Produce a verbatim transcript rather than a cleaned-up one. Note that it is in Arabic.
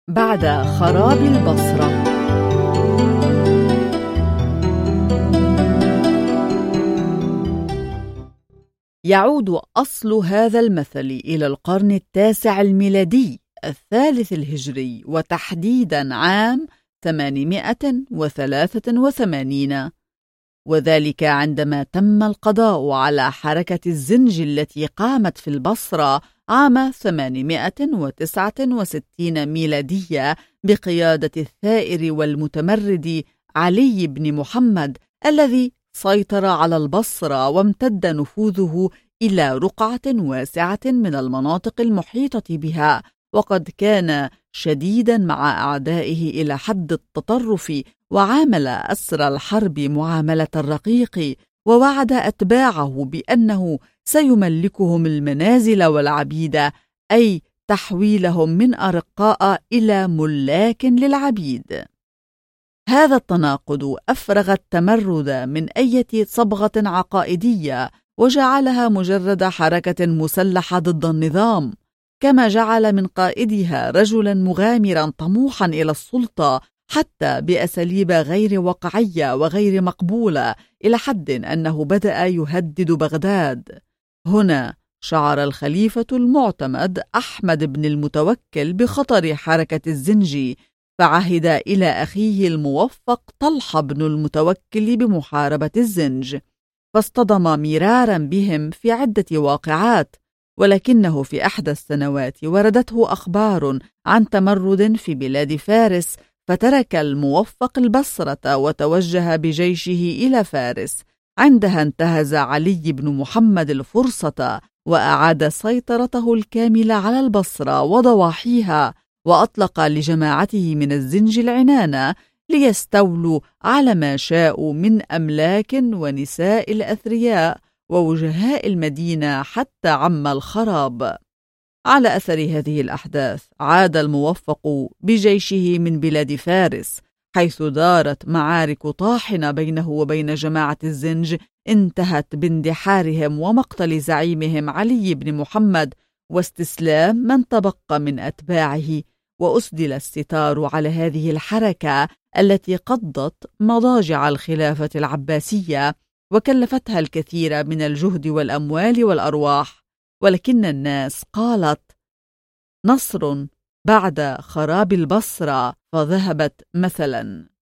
بعد خراب البصرة. يعود أصل هذا المثل إلى القرن التاسع الميلادي الثالث الهجري، وتحديدا عام ثمانمائة وثلاثة وثمانين، وذلك عندما تم القضاء على حركة الزنج التي قامت في البصرة عام ثمانمائة وتسعة وستين ميلادية بقيادة الثائر والمتمرد علي بن محمد، الذي سيطر على البصرة وامتد نفوذه إلى رقعة واسعة من المناطق المحيطة بها، وقد كان شديدا مع أعدائه إلى حد التطرف، وعامل أسر الحرب معاملة الرقيق، ووعد أتباعه بأنه سيملكهم المنازل والعبيد، أي تحويلهم من أرقاء إلى ملاك للعبيد. هذا التناقض أفرغ التمرد من أي صبغة عقائدية، وجعلها مجرد حركة مسلحة ضد النظام، كما جعل من قائدها رجلا مغامرا طموحا إلى السلطة، حتى بأساليب غير واقعية وغير مقبولة، إلى حد أنه بدأ يهدد بغداد. هنا شعر الخليفة المعتمد أحمد بن المتوكل بخطر حركة الزنجي، فعهد إلى أخيه الموفق طلحة بن المتوكل بمحاربة الزنج، فاصطدم مرارا بهم في عدة واقعات، ولكنه في أحدى السنوات وردته أخبار عن تمرد في بلاد فارس، فترك الموفق البصرة وتوجه بجيشه إلى فارس. عندها انتهز علي بن محمد الفرصة وأعاد سيطرته الكاملة على البصرة وضواحيها، وأطلق لجماعته من الزنج العنان ليستولوا على ما شاءوا من أملاك ونساء الأثرياء ووجهاء المدينة حتى عم الخراب. على أثر هذه الأحداث عاد الموفق بجيشه من بلاد فارس، حيث دارت معارك طاحنة بينه وبين جماعة الزنج انتهت باندحارهم ومقتل زعيمهم علي بن محمد واستسلام من تبقى من أتباعه، وأسدل الستار على هذه الحركة التي قضت مضاجع الخلافة العباسية وكلفتها الكثير من الجهد والأموال والأرواح. ولكن الناس قالت: نصر بعد خراب البصرة، فذهبت مثلا.